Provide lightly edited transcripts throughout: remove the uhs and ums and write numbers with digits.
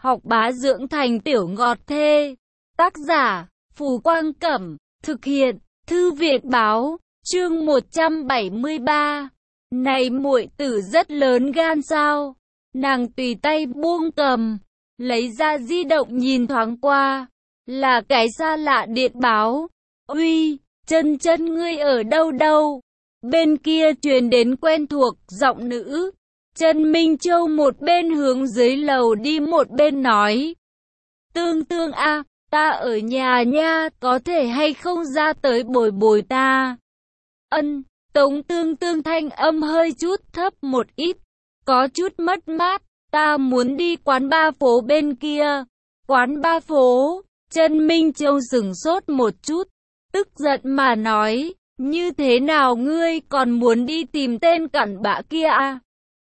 học bá dưỡng thành tiểu ngọt thê. Tác giả, Phù Quang Cẩm. Thực hiện, Thư viện Báo. Chương 173. Này muội tử rất lớn gan sao? Nàng tùy tay buông cầm, lấy ra di động nhìn thoáng qua. Là cái xa lạ điện báo. Uy, chân chân ngươi ở đâu đâu? Bên kia truyền đến quen thuộc giọng nữ. Trần Minh Châu một bên hướng dưới lầu đi một bên nói. Tương Tương a, ta ở nhà nha, có thể hay không ra tới bồi bồi ta? Ân, Tống Tương Tương thanh âm hơi chút thấp một ít, có chút mất mát, ta muốn đi quán ba phố bên kia. Quán ba phố? Trần Minh Châu sửng sốt một chút, tức giận mà nói, như thế nào ngươi còn muốn đi tìm tên cặn bã kia à?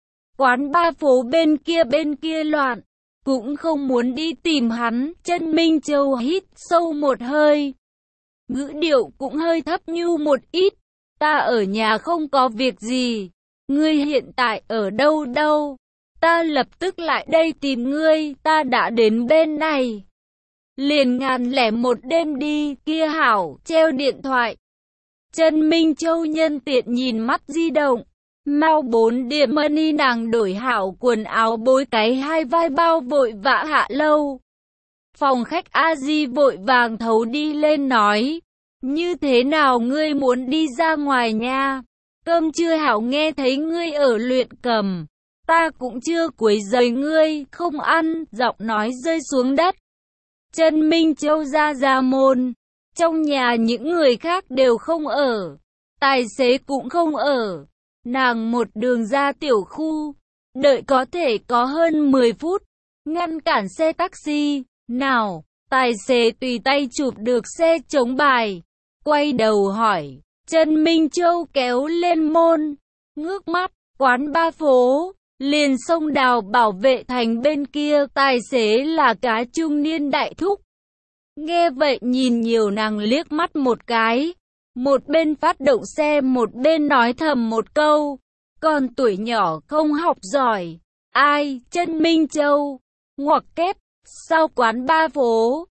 Quán ba phố bên kia loạn, cũng không muốn đi tìm hắn. Trần Minh Châu hít sâu một hơi, ngữ điệu cũng hơi thấp nhu một ít, ta ở nhà không có việc gì, ngươi hiện tại ở đâu đâu? Ta lập tức lại đây tìm ngươi, ta đã đến bên này. Liền 1001 đêm đi, kia hảo, treo điện thoại. Trần Minh Châu nhân tiện nhìn mắt di động. Mau 4 điểm money nàng đổi hảo quần áo bối cái hai vai bao vội vã hạ lâu. Phòng khách A Di vội vàng thấu đi lên nói. Như thế nào ngươi muốn đi ra ngoài nha? Cơm chưa hảo nghe thấy ngươi ở luyện cầm. Ta cũng chưa quấy rầy ngươi, không ăn, giọng nói rơi xuống đất. Trần Minh Châu ra môn. Trong nhà những người khác đều không ở. Tài xế cũng không ở. Nàng một đường ra tiểu khu. Đợi có thể có hơn 10 phút. Ngăn cản xe taxi. Nào, tài xế tùy tay chụp được xe chống bài. Quay đầu hỏi. Trần Minh Châu kéo lên môn. Ngước mắt, quán ba phố. Liền sông Đào Bảo Vệ Thành bên kia, tài xế là cái trung niên đại thúc. Nghe vậy nhìn nhiều nàng liếc mắt một cái. Một bên phát động xe một bên nói thầm một câu. Còn tuổi nhỏ không học giỏi. Ai? Trần Minh Châu. Ngoặc kép. Sau quán ba phố.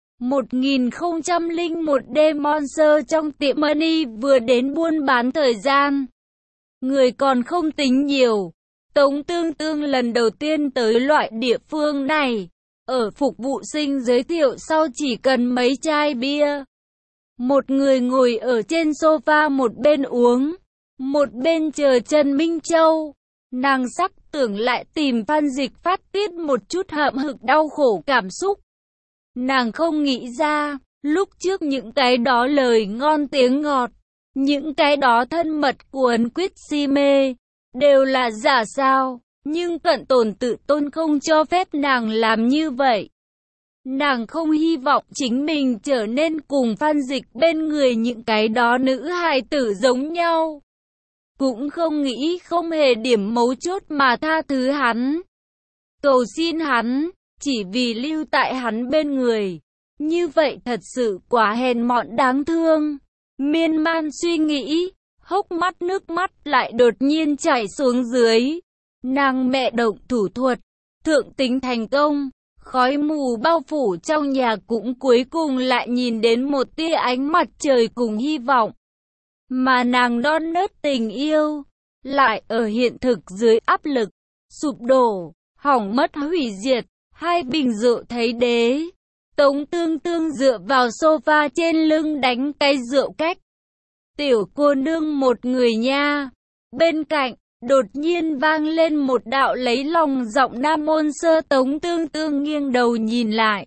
1001 đêm Monster trong tiệm Money vừa đến buôn bán thời gian. Người còn không tính nhiều. Tống Tương Tương lần đầu tiên tới loại địa phương này. Ở phục vụ sinh giới thiệu sau chỉ cần mấy chai bia. Một người ngồi ở trên sofa một bên uống, một bên chờ Trần Minh Châu. Nàng sắc tưởng lại tìm Phan Dịch phát tiết một chút hậm hực đau khổ cảm xúc. Nàng không nghĩ ra, lúc trước những cái đó lời ngon tiếng ngọt, những cái đó thân mật cuốn quyết si mê, đều là giả sao, nhưng cận tồn tự tôn không cho phép nàng làm như vậy. Nàng không hy vọng chính mình trở nên cùng Phan Dịch bên người những cái đó nữ hài tử giống nhau. Cũng không nghĩ không hề điểm mấu chốt mà tha thứ hắn. Cầu xin hắn, chỉ vì lưu tại hắn bên người. Như vậy thật sự quá hèn mọn đáng thương. Miên man suy nghĩ, hốc mắt nước mắt lại đột nhiên chảy xuống dưới. Nàng mẹ động thủ thuật, thượng tính thành công. Khói mù bao phủ trong nhà cũng cuối cùng lại nhìn đến một tia ánh mặt trời cùng hy vọng. Mà nàng non nớt tình yêu, lại ở hiện thực dưới áp lực, sụp đổ, hỏng mất hủy diệt, hai bình rượu thấy đế. Tống Tương Tương dựa vào sofa trên lưng đánh cái rượu cách. Tiểu cô nương một người nha. Bên cạnh, đột nhiên vang lên một đạo lấy lòng giọng nam ôn sơ. Tống Tương Tương nghiêng đầu nhìn lại.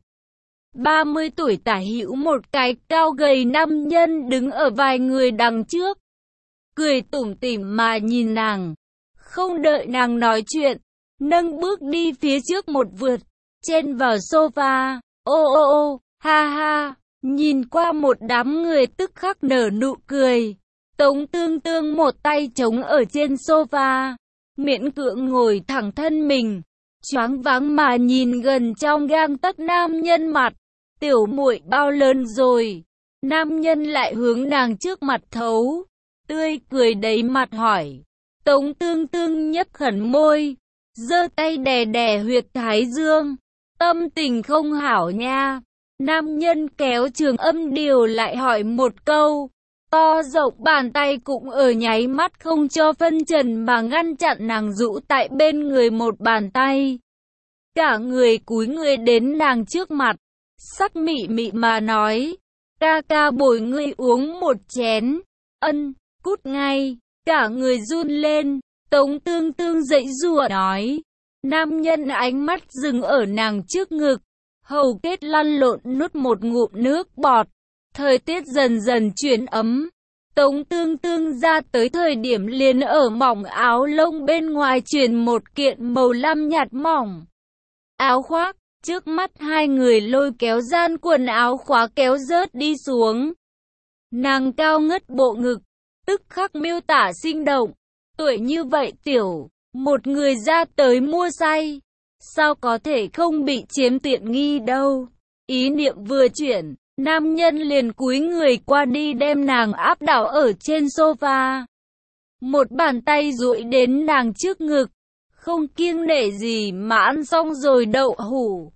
30 tuổi tả hữu một cái cao gầy nam nhân đứng ở vài người đằng trước. Cười tủm tỉm mà nhìn nàng. Không đợi nàng nói chuyện, nâng bước đi phía trước một vượt, chen vào sofa. Ô, ha ha, nhìn qua một đám người tức khắc nở nụ cười. Tống Tương Tương một tay chống ở trên sofa, miễn cưỡng ngồi thẳng thân mình, choáng váng mà nhìn gần trong gang tấc nam nhân mặt. Tiểu muội bao lớn rồi? Nam nhân lại hướng nàng trước mặt thấu, tươi cười đầy mặt hỏi. Tống Tương Tương nhấp khẩn môi, giơ tay đè đè huyệt thái dương. tâm tình không hảo nha. Nam nhân kéo trường âm điều lại hỏi một câu. To rộng bàn tay cũng ở nháy mắt không cho phân trần mà ngăn chặn nàng rũ tại bên người một bàn tay. Cả người cúi người đến nàng trước mặt, sắc mị mị mà nói, ca ca bồi ngươi uống một chén. Ân, cút ngay. Cả người run lên, Tống Tương Tương giãy giụa nói. Nam nhân ánh mắt dừng ở nàng trước ngực, hầu kết lăn lộn nuốt một ngụm nước bọt. Thời tiết dần dần chuyển ấm. Tống Tương Tương ra tới thời điểm liền ở mỏng áo lông bên ngoài truyền một kiện màu lam nhạt mỏng áo khoác. Trước mắt hai người lôi kéo gian quần áo khóa kéo rớt đi xuống. Nàng cao ngất bộ ngực, tức khắc miêu tả sinh động. Tuổi như vậy tiểu, một người ra tới mua say, sao có thể không bị chiếm tiện nghi đâu. Ý niệm vừa chuyển, nam nhân liền cúi người qua đi đem nàng áp đảo ở trên sofa. Một bàn tay duỗi đến nàng trước ngực, không kiêng nể gì mà ăn xong rồi đậu hủ.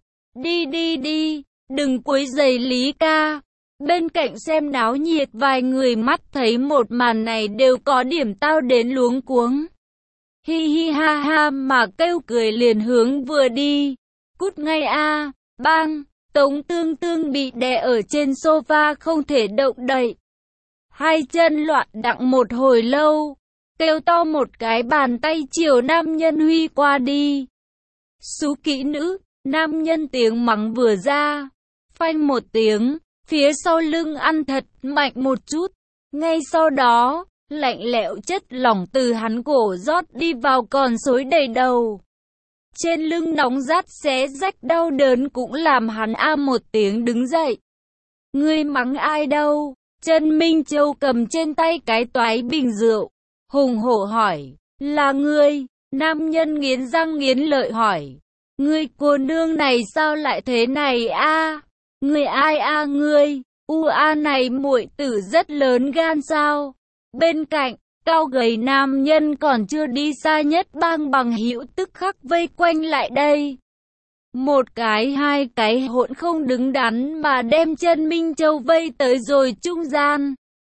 Đi, đừng quấy rầy Lý ca. Bên cạnh xem náo nhiệt vài người mắt thấy một màn này đều có điểm tao đến luống cuống. Hi hi ha ha mà kêu cười liền hướng vừa đi. Cút ngay a. Bang. Tống Tương Tương bị đè ở trên sofa không thể động đậy. Hai chân loạn đặng một hồi lâu, kêu to một cái bàn tay chiều nam nhân huy qua đi. Xú kỹ nữ. Nam nhân tiếng mắng vừa ra, phanh một tiếng, phía sau lưng ăn thật mạnh một chút. Ngay sau đó, lạnh lẽo chất lỏng từ hắn cổ rót đi vào còn xối đầy đầu. Trên lưng nóng rát xé rách đau đớn cũng làm hắn a một tiếng đứng dậy. Ngươi mắng ai đâu? Trần Minh Châu cầm trên tay cái toái bình rượu, hùng hổ hỏi. Là ngươi? Nam nhân nghiến răng nghiến lợi hỏi. Ngươi cô nương này sao lại thế này a? Ngươi ai a ngươi? Này muội tử rất lớn gan sao? Bên cạnh, cao gầy nam nhân còn chưa đi xa nhất bang bằng hữu tức khắc vây quanh lại đây. Một cái hai cái hỗn không đứng đắn mà đem Trần Minh Châu vây tới rồi trung gian.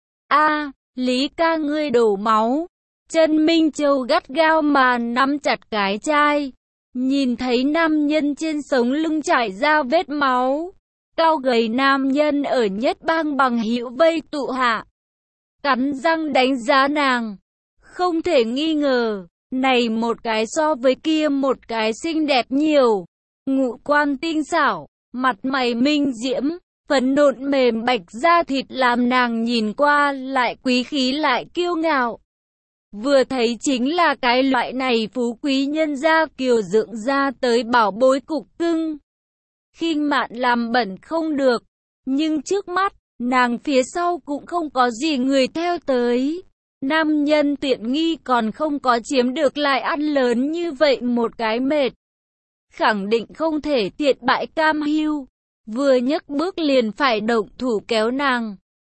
Lý ca ngươi đổ máu. Trần Minh Châu gắt gao mà nắm chặt cái chai. Nhìn thấy nam nhân trên sống lưng chảy ra vết máu, cao gầy nam nhân ở nhất bang bằng hữu vây tụ hạ, cắn răng đánh giá nàng. Không thể nghi ngờ, này một cái so với kia một cái xinh đẹp nhiều, ngũ quan tinh xảo, mặt mày minh diễm, phấn nộn mềm bạch da thịt làm nàng nhìn qua lại quý khí lại kiêu ngạo. Vừa thấy chính là cái loại này phú quý nhân gia kiều dưỡng ra tới bảo bối cục cưng. Khinh mạn làm bẩn không được, nhưng trước mắt, nàng phía sau cũng không có gì người theo tới. Nam nhân tiện nghi còn không có chiếm được lại ăn lớn như vậy một cái mệt. Khẳng định không thể thiệt bại cam hiu. Vừa nhấc bước liền phải động thủ kéo nàng.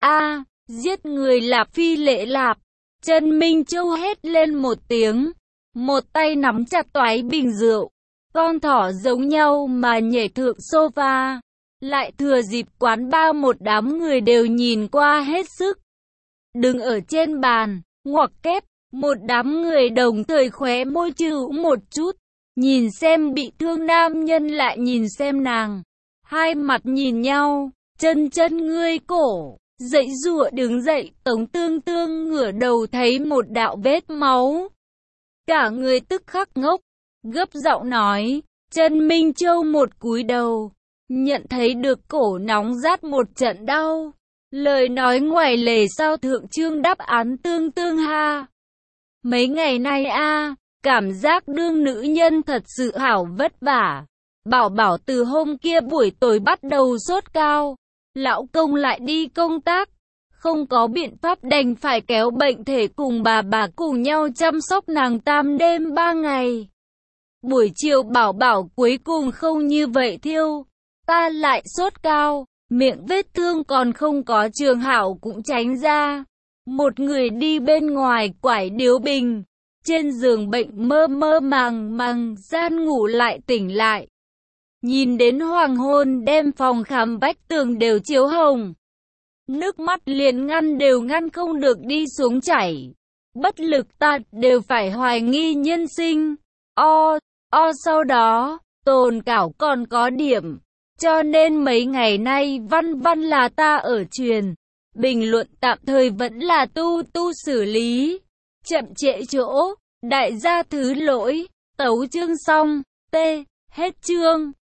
Giết người lạp phi lệ lạp. Trần Minh Châu hét lên một tiếng, một tay nắm chặt toái bình rượu, con thỏ giống nhau mà nhảy thượng sofa, lại thừa dịp quán bar một đám người đều nhìn qua hết sức. Đứng ở trên bàn, ngoặc kép, một đám người đồng thời khóe môi chữ một chút, nhìn xem bị thương nam nhân lại nhìn xem nàng, hai mặt nhìn nhau, chân ngươi cổ. Dãy giụa đứng dậy, Tống Tương Tương ngửa đầu thấy một đạo vết máu. Cả người tức khắc ngốc, gấp giọng nói. Trần Minh Châu một cúi đầu, nhận thấy được cổ nóng rát một trận đau. Lời nói ngoài lề sao thượng trương đáp án Tương Tương ha. Mấy ngày nay cảm giác đương nữ nhân thật sự hảo vất vả. Bảo từ hôm kia buổi tối bắt đầu sốt cao. Lão công lại đi công tác, không có biện pháp đành phải kéo bệnh thể cùng bà cùng nhau chăm sóc nàng 3 đêm 3 ngày. Buổi chiều bảo cuối cùng không như vậy thiêu, ta lại sốt cao, miệng vết thương còn không có trường hảo cũng tránh ra. Một người đi bên ngoài quải điếu bình, trên giường bệnh mơ màng gian ngủ lại tỉnh lại. Nhìn đến hoàng hôn đem phòng khám vách tường đều chiếu hồng. Nước mắt liền đều ngăn không được đi xuống chảy. Bất lực ta đều phải hoài nghi nhân sinh. Sau đó, Tồn Cảo còn có điểm. Cho nên mấy ngày nay văn là ta ở truyền. Bình luận tạm thời vẫn là tu xử lý. Chậm trễ chỗ, đại gia thứ lỗi. Tấu chương xong. Hết chương.